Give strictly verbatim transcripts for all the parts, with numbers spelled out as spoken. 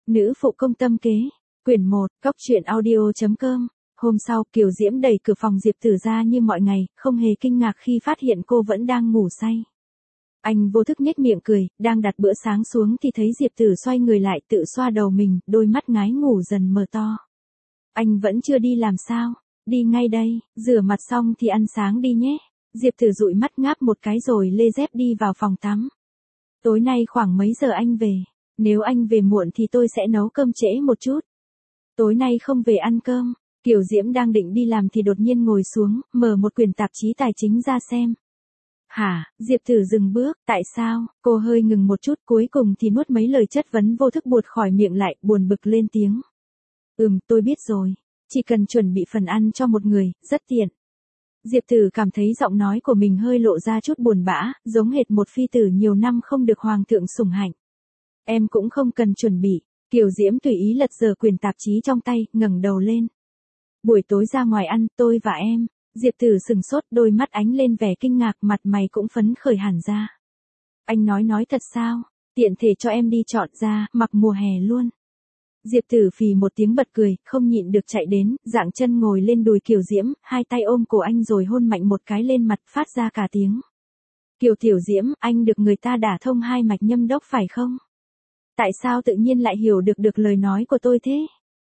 Nữ phụ công tâm kế, quyển một, cóc truyện audio chấm com. Hôm sau, Kiều Diễm đẩy cửa phòng Diệp Tử ra như mọi ngày, không hề kinh ngạc khi phát hiện cô vẫn đang ngủ say. Anh vô thức nhếch miệng cười, đang đặt bữa sáng xuống thì thấy Diệp Tử xoay người lại tự xoa đầu mình, đôi mắt ngái ngủ dần mở to. Anh vẫn chưa đi làm sao? Đi ngay đây, rửa mặt xong thì ăn sáng đi nhé. Diệp Tử dụi mắt ngáp một cái rồi lê dép đi vào phòng tắm. Tối nay khoảng mấy giờ anh về? Nếu anh về muộn thì tôi sẽ nấu cơm trễ một chút. Tối nay không về ăn cơm. Kiều Diễm đang định đi làm thì đột nhiên ngồi xuống, mở một quyển tạp chí tài chính ra xem. Hả? Diệp Tử dừng bước, tại sao? Cô hơi ngừng một chút, cuối cùng thì nuốt mấy lời chất vấn vô thức buột khỏi miệng lại, buồn bực lên tiếng. Ừm, tôi biết rồi. Chỉ cần chuẩn bị phần ăn cho một người, rất tiện. Diệp Tử cảm thấy giọng nói của mình hơi lộ ra chút buồn bã, giống hệt một phi tử nhiều năm không được hoàng thượng sủng hạnh. Em cũng không cần chuẩn bị. Kiều Diễm tùy ý lật dở quyển tạp chí trong tay, ngẩng đầu lên. Buổi tối ra ngoài ăn, tôi và em. Diệp Tử sừng sốt, đôi mắt ánh lên vẻ kinh ngạc, mặt mày cũng phấn khởi hẳn ra. Anh nói nói thật sao? Tiện thể cho em đi chọn ra, mặc mùa hè luôn. Diệp Tử phì một tiếng bật cười, không nhịn được chạy đến, dạng chân ngồi lên đùi Kiều Diễm, hai tay ôm cổ anh rồi hôn mạnh một cái lên mặt, phát ra cả tiếng. Kiều Tiểu Diễm, anh được người ta đả thông hai mạch nhâm đốc phải không? Tại sao tự nhiên lại hiểu được được lời nói của tôi thế?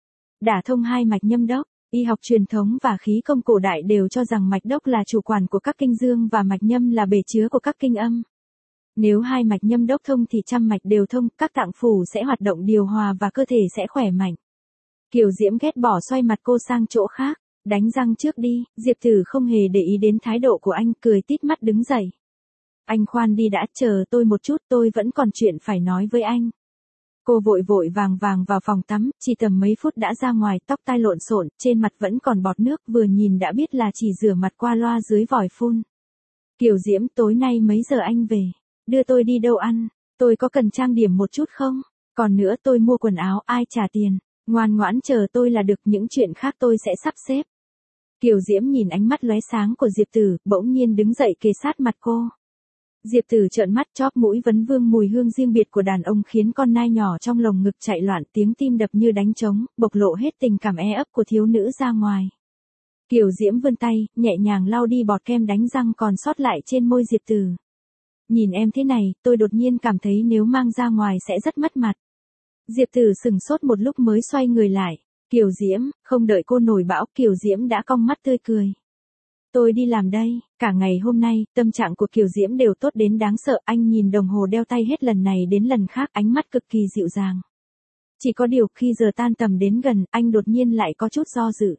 Đả thông hai mạch nhâm đốc, y học truyền thống và khí công cổ đại đều cho rằng mạch đốc là chủ quản của các kinh dương và mạch nhâm là bể chứa của các kinh âm. Nếu hai mạch nhâm đốc thông thì trăm mạch đều thông, các tạng phủ sẽ hoạt động điều hòa và cơ thể sẽ khỏe mạnh. Kiều Diễm ghét bỏ xoay mặt cô sang chỗ khác, đánh răng trước đi. Diệp Tử không hề để ý đến thái độ của anh, cười tít mắt đứng dậy. Anh khoan đi đã, chờ tôi một chút, tôi vẫn còn chuyện phải nói với anh. Cô vội vội vàng vàng vào phòng tắm, chỉ tầm mấy phút đã ra ngoài, tóc tai lộn xộn, trên mặt vẫn còn bọt nước, vừa nhìn đã biết là chỉ rửa mặt qua loa dưới vòi phun. Kiều Diễm, tối nay mấy giờ anh về? Đưa tôi đi đâu ăn? Tôi có cần trang điểm một chút không? Còn nữa, tôi mua quần áo, ai trả tiền? Ngoan ngoãn chờ tôi là được, những chuyện khác tôi sẽ sắp xếp. Kiều Diễm nhìn ánh mắt lóe sáng của Diệp Tử, bỗng nhiên đứng dậy kề sát mặt cô. Diệp Tử trợn mắt, chóp mũi vấn vương mùi hương riêng biệt của đàn ông khiến con nai nhỏ trong lồng ngực chạy loạn, tiếng tim đập như đánh trống, bộc lộ hết tình cảm e ấp của thiếu nữ ra ngoài. Kiều Diễm vươn tay, nhẹ nhàng lau đi bọt kem đánh răng còn sót lại trên môi Diệp Tử. Nhìn em thế này, tôi đột nhiên cảm thấy nếu mang ra ngoài sẽ rất mất mặt. Diệp Tử sừng sốt một lúc mới xoay người lại. Kiều Diễm, không đợi cô nổi bão, Kiều Diễm đã cong mắt tươi cười. Tôi đi làm đây. Cả ngày hôm nay, tâm trạng của Kiều Diễm đều tốt đến đáng sợ, anh nhìn đồng hồ đeo tay hết lần này đến lần khác, ánh mắt cực kỳ dịu dàng. Chỉ có điều khi giờ tan tầm đến gần, anh đột nhiên lại có chút do dự.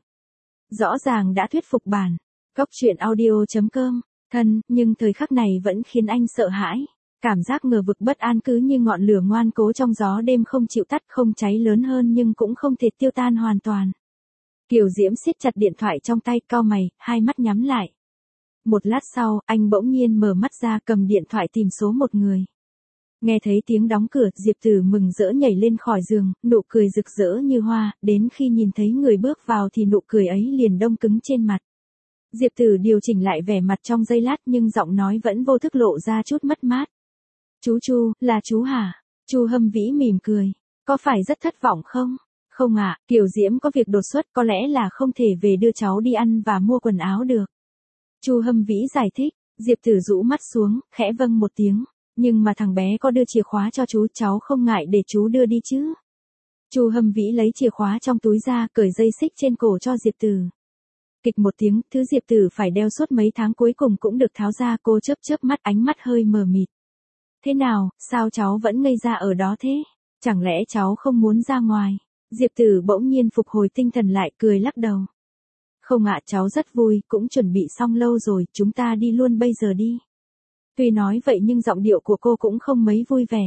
Rõ ràng đã thuyết phục bản. Cóc truyện audio chấm com. Thân, nhưng thời khắc này vẫn khiến anh sợ hãi. Cảm giác ngờ vực bất an cứ như ngọn lửa ngoan cố trong gió đêm không chịu tắt, không cháy lớn hơn nhưng cũng không thể tiêu tan hoàn toàn. Kiều Diễm siết chặt điện thoại trong tay, cau mày, hai mắt nhắm lại. Một lát sau, anh bỗng nhiên mở mắt ra, cầm điện thoại tìm số một người. Nghe thấy tiếng đóng cửa, Diệp Tử mừng rỡ nhảy lên khỏi giường, nụ cười rực rỡ như hoa, đến khi nhìn thấy người bước vào thì nụ cười ấy liền đông cứng trên mặt. Diệp Tử điều chỉnh lại vẻ mặt trong giây lát nhưng giọng nói vẫn vô thức lộ ra chút mất mát. Chú Chu, là chú hả? Chu Hâm Vĩ mỉm cười. Có phải rất thất vọng không? Không ạ, à, Kiều Diễm có việc đột xuất, có lẽ là không thể về đưa cháu đi ăn và mua quần áo được. Chu Hâm Vĩ giải thích. Diệp Tử rũ mắt xuống, khẽ vâng một tiếng. Nhưng mà thằng bé có đưa chìa khóa cho chú, cháu không ngại để chú đưa đi chứ? Chu Hâm Vĩ lấy chìa khóa trong túi ra, cởi dây xích trên cổ cho Diệp Tử. Kịch một tiếng, thứ Diệp Tử phải đeo suốt mấy tháng cuối cùng cũng được tháo ra, cô chớp chớp mắt, ánh mắt hơi mờ mịt. Thế nào, sao cháu vẫn ngây ra ở đó thế? Chẳng lẽ cháu không muốn ra ngoài? Diệp Tử bỗng nhiên phục hồi tinh thần lại, cười lắc đầu. Không ạ, cháu rất vui, cũng chuẩn bị xong lâu rồi, chúng ta đi luôn bây giờ đi. Tuy nói vậy nhưng giọng điệu của cô cũng không mấy vui vẻ.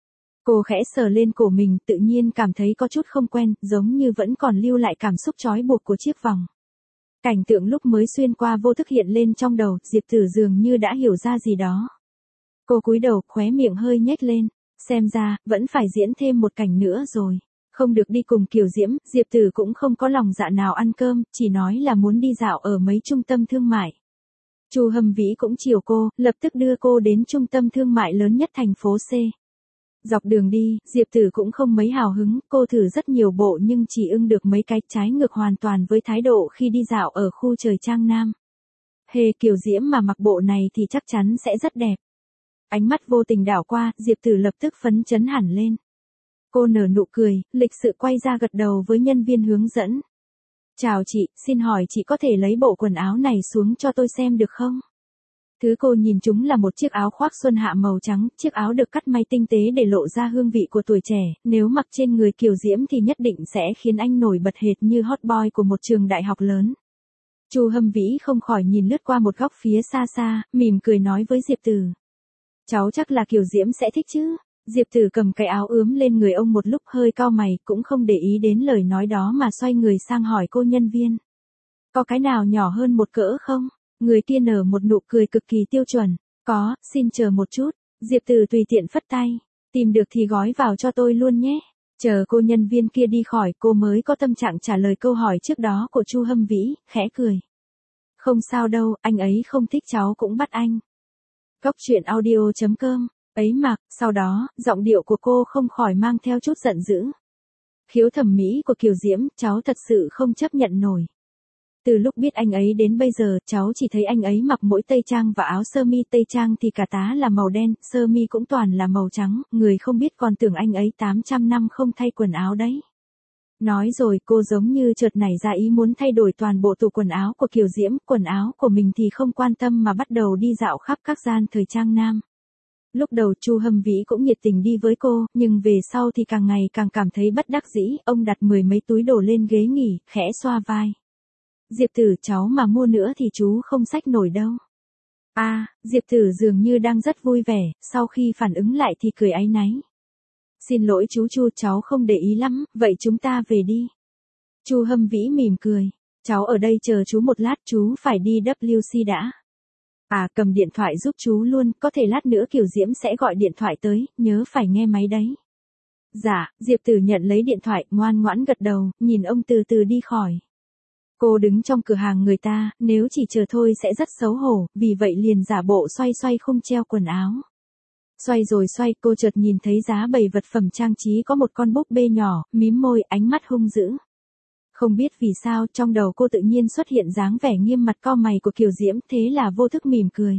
Cô khẽ sờ lên cổ mình, tự nhiên cảm thấy có chút không quen, giống như vẫn còn lưu lại cảm xúc trói buộc của chiếc vòng. Cảnh tượng lúc mới xuyên qua vô thức hiện lên trong đầu, Diệp Tử dường như đã hiểu ra gì đó. Cô cúi đầu, khóe miệng hơi nhếch lên, xem ra, vẫn phải diễn thêm một cảnh nữa rồi. Không được đi cùng Kiều Diễm, Diệp Tử cũng không có lòng dạ nào ăn cơm, chỉ nói là muốn đi dạo ở mấy trung tâm thương mại. Chu Hâm Vĩ cũng chiều cô, lập tức đưa cô đến trung tâm thương mại lớn nhất thành phố C. Dọc đường đi, Diệp Tử cũng không mấy hào hứng, cô thử rất nhiều bộ nhưng chỉ ưng được mấy cái, trái ngược hoàn toàn với thái độ khi đi dạo ở khu trời Trang Nam. Hề Kiều Diễm mà mặc bộ này thì chắc chắn sẽ rất đẹp. Ánh mắt vô tình đảo qua, Diệp Tử lập tức phấn chấn hẳn lên. Cô nở nụ cười, lịch sự quay ra gật đầu với nhân viên hướng dẫn. Chào chị, xin hỏi chị có thể lấy bộ quần áo này xuống cho tôi xem được không? Thứ cô nhìn chúng là một chiếc áo khoác xuân hạ màu trắng, chiếc áo được cắt may tinh tế để lộ ra hương vị của tuổi trẻ, nếu mặc trên người Kiều Diễm thì nhất định sẽ khiến anh nổi bật hệt như hot boy của một trường đại học lớn. Chu Hâm Vĩ không khỏi nhìn lướt qua một góc phía xa xa, mỉm cười nói với Diệp Tử. Cháu chắc là Kiều Diễm sẽ thích chứ? Diệp Tử cầm cái áo ướm lên người ông một lúc hơi cau mày, cũng không để ý đến lời nói đó mà xoay người sang hỏi cô nhân viên. Có cái nào nhỏ hơn một cỡ không? Người kia nở một nụ cười cực kỳ tiêu chuẩn. Có, xin chờ một chút. Diệp Tử tùy tiện phất tay. Tìm được thì gói vào cho tôi luôn nhé. Chờ cô nhân viên kia đi khỏi, cô mới có tâm trạng trả lời câu hỏi trước đó của Chu Hâm Vĩ, khẽ cười. Không sao đâu, anh ấy không thích cháu cũng bắt anh. Cốc truyện audio chấm com. Ấy mặc, sau đó, giọng điệu của cô không khỏi mang theo chút giận dữ. Khiếu thẩm mỹ của Kiều Diễm, cháu thật sự không chấp nhận nổi. Từ lúc biết anh ấy đến bây giờ, cháu chỉ thấy anh ấy mặc mỗi tây trang và áo sơ mi, tây trang thì cả tá là màu đen, sơ mi cũng toàn là màu trắng, người không biết còn tưởng anh ấy tám trăm năm không thay quần áo đấy. Nói rồi cô giống như chợt nảy ra ý muốn thay đổi toàn bộ tủ quần áo của Kiều Diễm, quần áo của mình thì không quan tâm mà bắt đầu đi dạo khắp các gian thời trang nam. Lúc đầu Chu Hâm Vĩ cũng nhiệt tình đi với cô, nhưng về sau thì càng ngày càng cảm thấy bất đắc dĩ, ông đặt mười mấy túi đồ lên ghế nghỉ, khẽ xoa vai. Diệp Tử, cháu mà mua nữa thì chú không xách nổi đâu. À, Diệp Tử dường như đang rất vui vẻ, sau khi phản ứng lại thì cười áy náy. Xin lỗi chú Chu, cháu không để ý lắm, vậy chúng ta về đi. Chu Hâm Vĩ mỉm cười. Cháu ở đây chờ chú một lát, chú phải đi W C đã. À, cầm điện thoại giúp chú luôn, có thể lát nữa Kiều Diễm sẽ gọi điện thoại tới, nhớ phải nghe máy đấy. Dạ, Diệp Tử nhận lấy điện thoại, ngoan ngoãn gật đầu, nhìn ông từ từ đi khỏi. Cô đứng trong cửa hàng người ta, nếu chỉ chờ thôi sẽ rất xấu hổ, vì vậy liền giả bộ xoay xoay khung treo quần áo. Xoay rồi xoay, cô chợt nhìn thấy giá bày vật phẩm trang trí có một con búp bê nhỏ, mím môi, ánh mắt hung dữ. Không biết vì sao, trong đầu cô tự nhiên xuất hiện dáng vẻ nghiêm mặt cau mày của Kiều Diễm, thế là vô thức mỉm cười.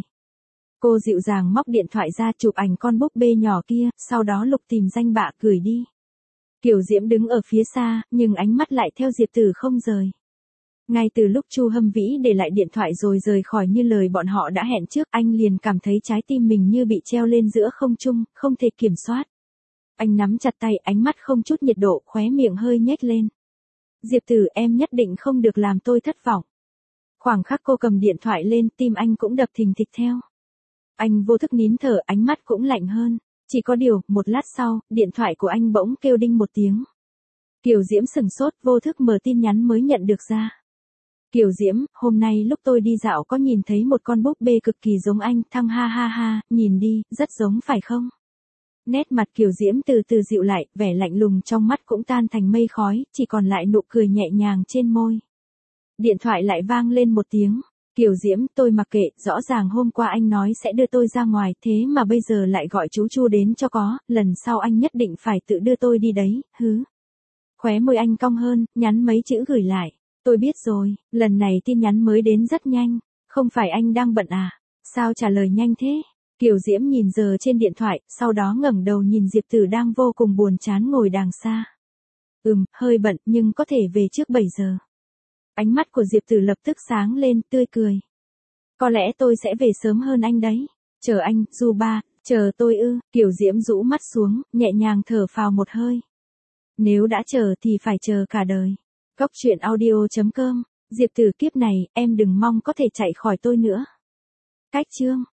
Cô dịu dàng móc điện thoại ra chụp ảnh con búp bê nhỏ kia, sau đó lục tìm danh bạ gửi đi. Kiều Diễm đứng ở phía xa, nhưng ánh mắt lại theo Diệp Tử không rời. Ngay từ lúc Chu Hâm Vĩ để lại điện thoại rồi rời khỏi như lời bọn họ đã hẹn trước, anh liền cảm thấy trái tim mình như bị treo lên giữa không trung, không thể kiểm soát. Anh nắm chặt tay, ánh mắt không chút nhiệt độ, khóe miệng hơi nhếch lên. Diệp Tử, em nhất định không được làm tôi thất vọng. Khoảng khắc cô cầm điện thoại lên, tim anh cũng đập thình thịch theo. Anh vô thức nín thở, ánh mắt cũng lạnh hơn. Chỉ có điều, một lát sau, điện thoại của anh bỗng kêu đinh một tiếng. Kiều Diễm sừng sốt, vô thức mở tin nhắn mới nhận được ra. Kiều Diễm, hôm nay lúc tôi đi dạo có nhìn thấy một con búp bê cực kỳ giống anh, thăng ha ha ha, nhìn đi, rất giống phải không? Nét mặt Kiều Diễm từ từ dịu lại, vẻ lạnh lùng trong mắt cũng tan thành mây khói, chỉ còn lại nụ cười nhẹ nhàng trên môi. Điện thoại lại vang lên một tiếng. Kiều Diễm, tôi mặc kệ, rõ ràng hôm qua anh nói sẽ đưa tôi ra ngoài, thế mà bây giờ lại gọi chú Chu đến cho có, lần sau anh nhất định phải tự đưa tôi đi đấy, hứ. Khóe môi anh cong hơn, nhắn mấy chữ gửi lại. Tôi biết rồi, lần này tin nhắn mới đến rất nhanh, không phải anh đang bận à? Sao trả lời nhanh thế? Kiều Diễm nhìn giờ trên điện thoại, sau đó ngẩng đầu nhìn Diệp Tử đang vô cùng buồn chán ngồi đằng xa. Ừm, hơi bận nhưng có thể về trước bảy giờ. Ánh mắt của Diệp Tử lập tức sáng lên, tươi cười. Có lẽ tôi sẽ về sớm hơn anh đấy. Chờ anh, Du Ba, chờ tôi ư? Kiều Diễm rũ mắt xuống, nhẹ nhàng thở phào một hơi. Nếu đã chờ thì phải chờ cả đời. Cốc truyện audio chấm com. Diệp Tử, kiếp này, em đừng mong có thể chạy khỏi tôi nữa. Cách chương.